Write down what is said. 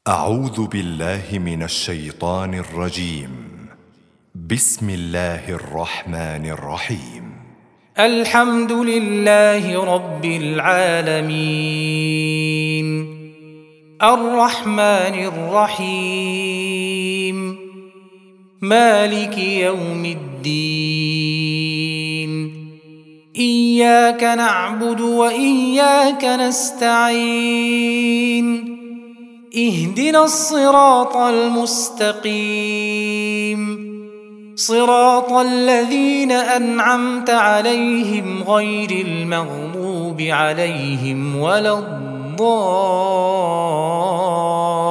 أعوذ بالله من الشيطان الرجيم. بسم الله الرحمن الرحيم. الحمد لله رب العالمين، الرحمن الرحيم، مالك يوم الدين. إياك نعبد وإياك نستعين، اهدنا الصراط المستقيم، صراط الذين أنعمت عليهم غير المغضوب عليهم ولا الضالين.